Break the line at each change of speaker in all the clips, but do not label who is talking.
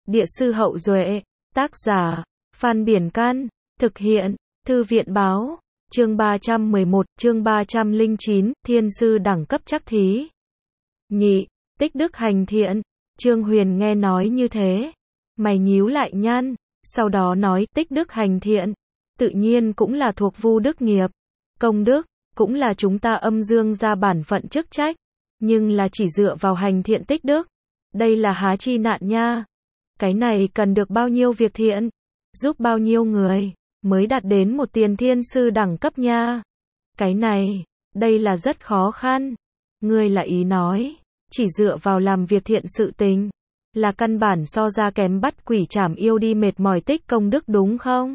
Địa sư Hậu Duệ, tác giả, Phan Biển Can, thực hiện, Thư viện báo, chương 311, chương 309, thiên sư đẳng cấp chắc thí. Nhị, tích đức hành thiện, Trương Huyền nghe nói như thế, mày nhíu lại nhăn, sau đó nói tích đức hành thiện, tự nhiên cũng là thuộc vu đức nghiệp, công đức, cũng là chúng ta âm dương gia bản phận chức trách, nhưng là chỉ dựa vào hành thiện tích đức, đây là há chi nạn nha. Cái này cần được bao nhiêu việc thiện, giúp bao nhiêu người, mới đạt đến một tiền thiên sư đẳng cấp nha. Cái này, đây là rất khó khăn. Ngươi là ý nói, chỉ dựa vào làm việc thiện sự tình, là căn bản so ra kém bắt quỷ trảm yêu đi mệt mỏi tích công đức đúng không?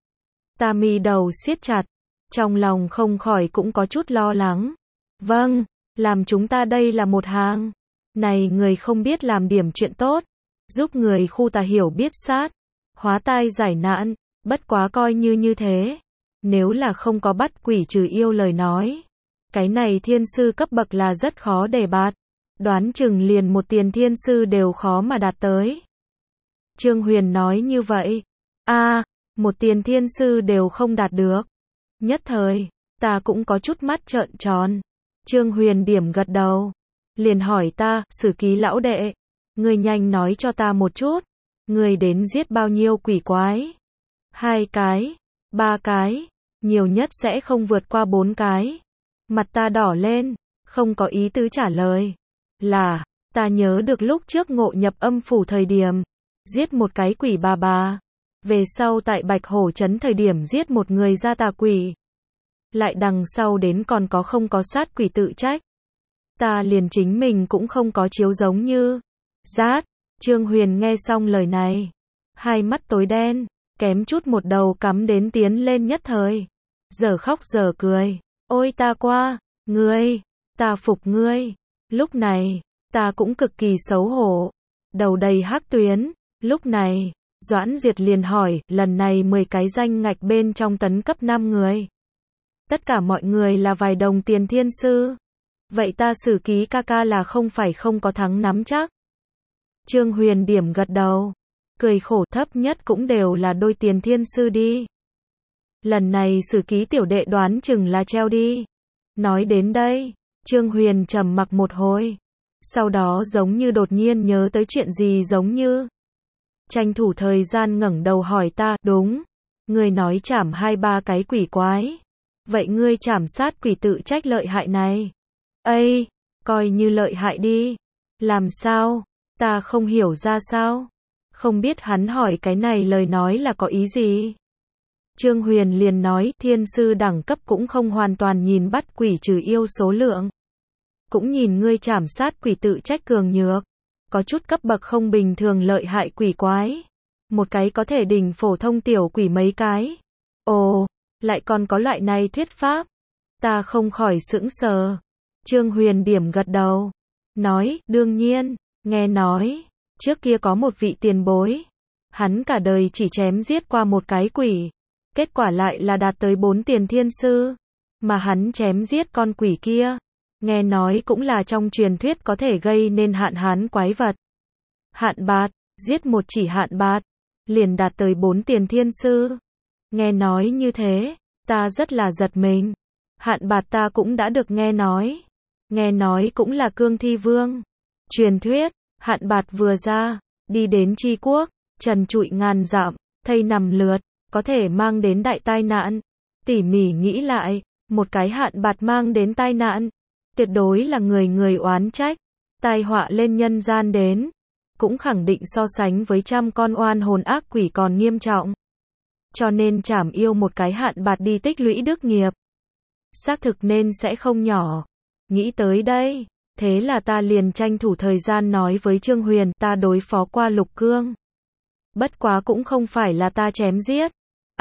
Ta mi đầu siết chặt, trong lòng không khỏi cũng có chút lo lắng. Vâng, làm chúng ta đây là một hàng. Này người không biết làm điểm chuyện tốt, giúp người khu tà hiểu biết sát, hóa tai giải nạn, bất quá coi như thế. Nếu là không có bắt quỷ trừ yêu lời nói, cái này thiên sư cấp bậc là rất khó để bạt, đoán chừng liền một tiền thiên sư đều khó mà đạt tới. Trương Huyền nói như vậy, một tiền thiên sư đều không đạt được. Nhất thời, ta cũng có chút mắt trợn tròn. Trương Huyền điểm gật đầu, liền hỏi ta, Sử Ký lão đệ, ngươi nhanh nói cho ta một chút, ngươi đến giết bao nhiêu quỷ quái? 2 cái, 3 cái, nhiều nhất sẽ không vượt qua 4 cái. Mặt ta đỏ lên, không có ý tứ trả lời. Là, ta nhớ được lúc trước ngộ nhập âm phủ thời điểm, giết một cái quỷ bà. Về sau tại Bạch Hổ Trấn thời điểm giết một người gia tà quỷ. Lại đằng sau đến còn có không có sát quỷ tự trách. Ta liền chính mình cũng không có chiếu giống như. Rát, Trương Huyền nghe xong lời này, hai mắt tối đen, kém chút một đầu cắm đến tiến lên nhất thời. Giờ khóc giờ cười, ôi ta qua, ngươi, ta phục ngươi. Lúc này, ta cũng cực kỳ xấu hổ, đầu đầy hắc tuyến. Lúc này, Doãn Duyệt liền hỏi, lần này 10 cái danh ngạch bên trong tấn cấp 5 người. Tất cả mọi người là vài đồng tiền thiên sư. Vậy ta Sử Ký ca ca là không phải không có thắng nắm chắc. Trương Huyền điểm gật đầu, cười khổ, thấp nhất cũng đều là đôi tiền thiên sư đi. Lần này Sử Ký tiểu đệ đoán chừng là treo đi. Nói đến đây, Trương Huyền trầm mặc một hồi, sau đó giống như đột nhiên nhớ tới chuyện gì giống như. Tranh thủ thời gian ngẩng đầu hỏi ta, đúng, ngươi nói chảm 2-3 cái quỷ quái. Vậy ngươi chảm sát quỷ tự trách lợi hại này. Coi như lợi hại đi. Làm sao? Ta không hiểu ra sao. Không biết hắn hỏi cái này lời nói là có ý gì. Trương Huyền liền nói, thiên sư đẳng cấp cũng không hoàn toàn nhìn bắt quỷ trừ yêu số lượng. Cũng nhìn ngươi chảm sát quỷ tự trách cường nhược. Có chút cấp bậc không bình thường lợi hại quỷ quái. Một cái có thể đỉnh phổ thông tiểu quỷ mấy cái. Ồ, lại còn có loại này thuyết pháp. Ta không khỏi sững sờ. Trương Huyền điểm gật đầu, nói, đương nhiên, nghe nói, trước kia có một vị tiền bối. Hắn cả đời chỉ chém giết qua một cái quỷ. Kết quả lại là đạt tới 4 tiền thiên sư. Mà hắn chém giết con quỷ kia, nghe nói cũng là trong truyền thuyết có thể gây nên hạn hán quái vật. Hạn bạt, giết một chỉ hạn bạt, liền đạt tới 4 tiền thiên sư. Nghe nói như thế, ta rất là giật mình. Hạn bạt ta cũng đã được nghe nói. Nghe nói cũng là cương thi vương. Truyền thuyết, hạn bạt vừa ra, đi đến Tri Quốc, trần trụi ngàn dặm, thây nằm lượt, có thể mang đến đại tai nạn. Tỉ mỉ nghĩ lại, một cái hạn bạt mang đến tai nạn, tuyệt đối là người oán trách, tai họa lên nhân gian đến, cũng khẳng định so sánh với trăm con oan hồn ác quỷ còn nghiêm trọng. Cho nên chảm yêu một cái hạn bạt đi tích lũy đức nghiệp, xác thực nên sẽ không nhỏ. Nghĩ tới đây, thế là ta liền tranh thủ thời gian nói với Trương Huyền, ta đối phó qua Lục Cương. Bất quá cũng không phải là ta chém giết.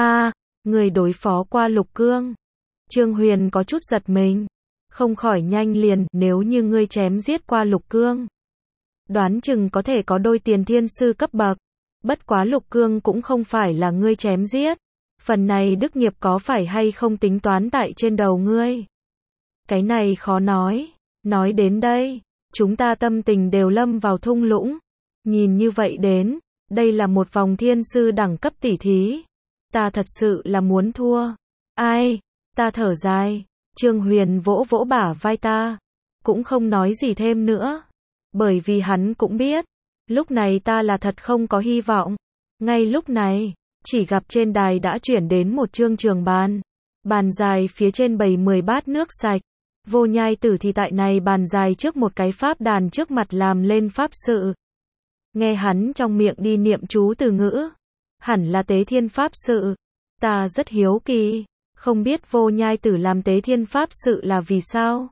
Người đối phó qua Lục Cương. Trương Huyền có chút giật mình, không khỏi nhanh liền, nếu như ngươi chém giết qua Lục Cương, đoán chừng có thể có đôi tiền thiên sư cấp bậc. Bất quá Lục Cương cũng không phải là ngươi chém giết. Phần này đức nghiệp có phải hay không tính toán tại trên đầu ngươi? Cái này khó nói. Nói đến đây, chúng ta tâm tình đều lâm vào thung lũng. Nhìn như vậy đến, Đây là một vòng thiên sư đẳng cấp tỉ thí. Ta thật sự là muốn thua. Ai? Ta thở dài. Trương Huyền vỗ vỗ bả vai ta. Cũng không nói gì thêm nữa. Bởi vì hắn cũng biết. Lúc này ta là thật không có hy vọng. Ngay lúc này, chỉ gặp trên đài đã chuyển đến một trương trường bàn. Bàn dài phía trên bày 10 bát nước sạch. Vô Nhai Tử thì tại này bàn dài trước một cái pháp đàn trước mặt làm lên pháp sự. Nghe hắn trong miệng đi niệm chú từ ngữ. Hẳn là tế thiên pháp sự. Ta rất hiếu kỳ. Không biết Vô Nhai Tử làm tế thiên pháp sự là vì sao?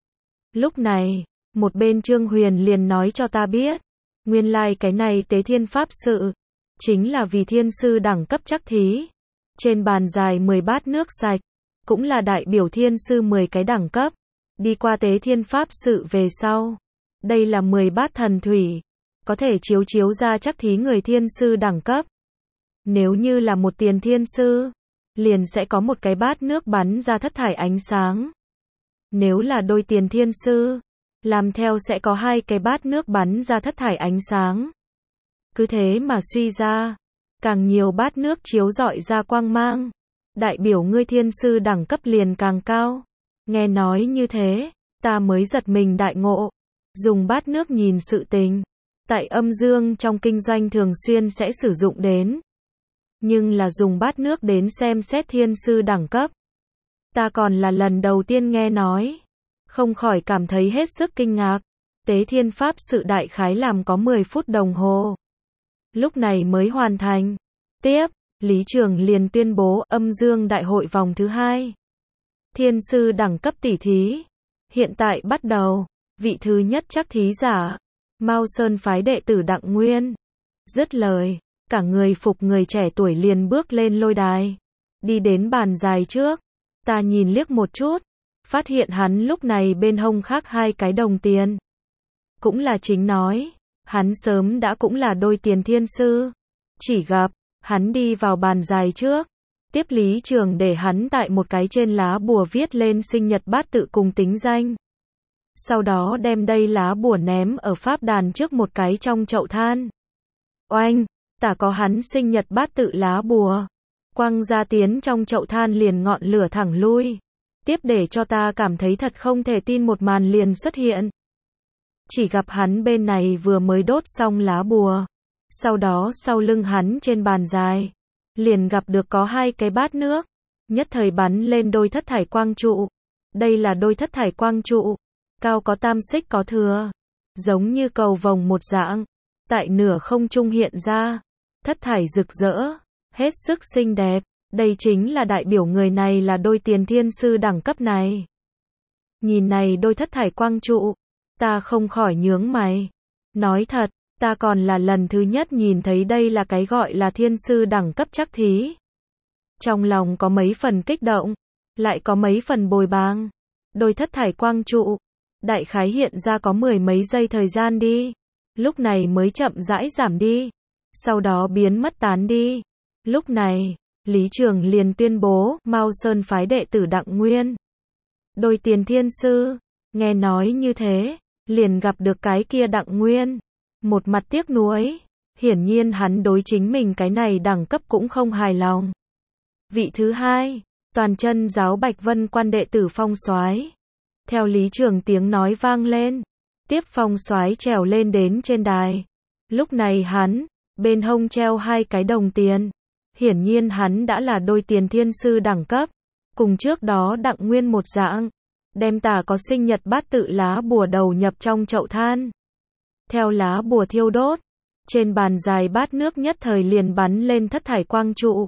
Lúc này, một bên Trương Huyền liền nói cho ta biết. Nguyên lai cái này tế thiên pháp sự. Chính là vì thiên sư đẳng cấp chắc thí. Trên bàn dài 10 bát nước sạch. Cũng là đại biểu thiên sư 10 cái đẳng cấp. Đi qua tế thiên pháp sự về sau. Đây là 10 bát thần thủy. Có thể chiếu chiếu ra chắc thí người thiên sư đẳng cấp. Nếu như là một tiền thiên sư, liền sẽ có một cái bát nước bắn ra thất thải ánh sáng. Nếu là đôi tiền thiên sư, làm theo sẽ có 2 cái bát nước bắn ra thất thải ánh sáng. Cứ thế mà suy ra, càng nhiều bát nước chiếu rọi ra quang mang, đại biểu ngươi thiên sư đẳng cấp liền càng cao. Nghe nói như thế, ta mới giật mình đại ngộ. Dùng bát nước nhìn sự tình. Tại âm dương trong kinh doanh thường xuyên sẽ sử dụng đến. Nhưng là dùng bát nước đến xem xét thiên sư đẳng cấp. Ta còn là lần đầu tiên nghe nói. Không khỏi cảm thấy hết sức kinh ngạc. Tế thiên pháp sự đại khái làm có 10 phút đồng hồ. Lúc này mới hoàn thành. Tiếp, Lý Trường liền tuyên bố âm dương đại hội vòng thứ 2. Thiên sư đẳng cấp tỉ thí. Hiện tại bắt đầu. Vị thứ nhất chắc thí giả. Mao Sơn phái đệ tử Đặng Nguyên. Dứt lời, cả người phục người trẻ tuổi liền bước lên lôi đài. Đi đến bàn dài trước. Ta nhìn liếc một chút. Phát hiện hắn lúc này bên hông khác 2 cái đồng tiền. Cũng là chính nói. Hắn sớm đã cũng là đôi tiền thiên sư. Chỉ gặp, hắn đi vào bàn dài trước. Tiếp Lý Trường để hắn tại một cái trên lá bùa viết lên sinh nhật bát tự cùng tính danh. Sau đó đem đây lá bùa ném ở pháp đàn trước một cái trong chậu than. Oanh, tả có hắn sinh nhật bát tự lá bùa. Quăng ra tiến trong chậu than liền ngọn lửa thẳng lui. Tiếp để cho ta cảm thấy thật không thể tin một màn liền xuất hiện. Chỉ gặp hắn bên này vừa mới đốt xong lá bùa. Sau đó sau lưng hắn trên bàn dài. Liền gặp được có 2 cái bát nước. Nhất thời bắn lên đôi thất thải quang trụ. Đây là đôi thất thải quang trụ. Cao có tam xích có thừa. Giống như cầu vồng một dạng. Tại nửa không trung hiện ra. Thất thải rực rỡ. Hết sức xinh đẹp. Đây chính là đại biểu người này là đôi tiền thiên sư đẳng cấp này. Nhìn này đôi thất thải quang trụ. Ta không khỏi nhướng mày. Nói thật, ta còn là lần thứ nhất nhìn thấy đây là cái gọi là thiên sư đẳng cấp chắc thí. Trong lòng có mấy phần kích động. Lại có mấy phần bồi bàng. Đôi thất thải quang trụ. Đại khái hiện ra có 10 mấy giây thời gian đi. Lúc này mới chậm rãi giảm đi. Sau đó biến mất tán đi. Lúc này, Lý Trường liền tuyên bố Mao Sơn phái đệ tử Đặng Nguyên. Đôi tiền thiên sư. Nghe nói như thế, liền gặp được cái kia Đặng Nguyên. Một mặt tiếc nuối. Hiển nhiên hắn đối chính mình cái này đẳng cấp cũng không hài lòng. Vị thứ 2, toàn chân giáo Bạch Vân Quan đệ tử Phong Soái. Theo Lý Trường tiếng nói vang lên. Tiếp Phong Soái trèo lên đến trên đài. Lúc này hắn, bên hông treo 2 cái đồng tiền. Hiển nhiên hắn đã là đôi tiền thiên sư đẳng cấp. Cùng trước đó Đặng Nguyên một dạng. Đem tả có sinh nhật bát tự lá bùa đầu nhập trong chậu than. Theo lá bùa thiêu đốt. Trên bàn dài bát nước nhất thời liền bắn lên thất thải quang trụ.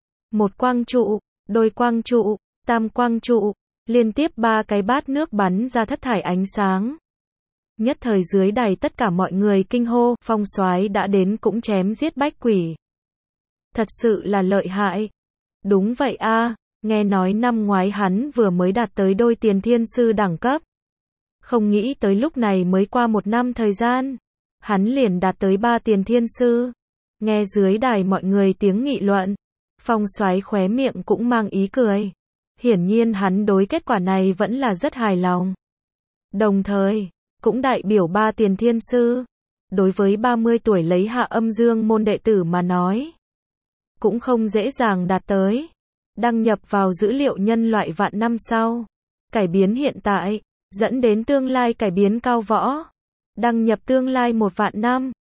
Một quang trụ, đôi quang trụ, tam quang trụ. Liên tiếp 3 cái bát nước bắn ra thất thải ánh sáng. Nhất thời dưới đài tất cả mọi người kinh hô, Phong Soái đã đến cũng chém giết bách quỷ. Thật sự là lợi hại. Đúng vậy a, nghe nói năm ngoái hắn vừa mới đạt tới đôi tiền thiên sư đẳng cấp. Không nghĩ tới lúc này mới qua 1 năm thời gian. Hắn liền đạt tới 3 tiền thiên sư. Nghe dưới đài mọi người tiếng nghị luận. Phong Soái khóe miệng cũng mang ý cười. Hiển nhiên hắn đối kết quả này vẫn là rất hài lòng. Đồng thời, cũng đại biểu 3 tiền thiên sư. đối với 30 tuổi lấy hạ âm dương môn đệ tử mà nói, cũng không dễ dàng đạt tới. Đăng nhập vào dữ liệu nhân loại vạn năm sau, cải biến hiện tại, dẫn đến tương lai cải biến cao võ. Đăng nhập tương lai 1 vạn năm.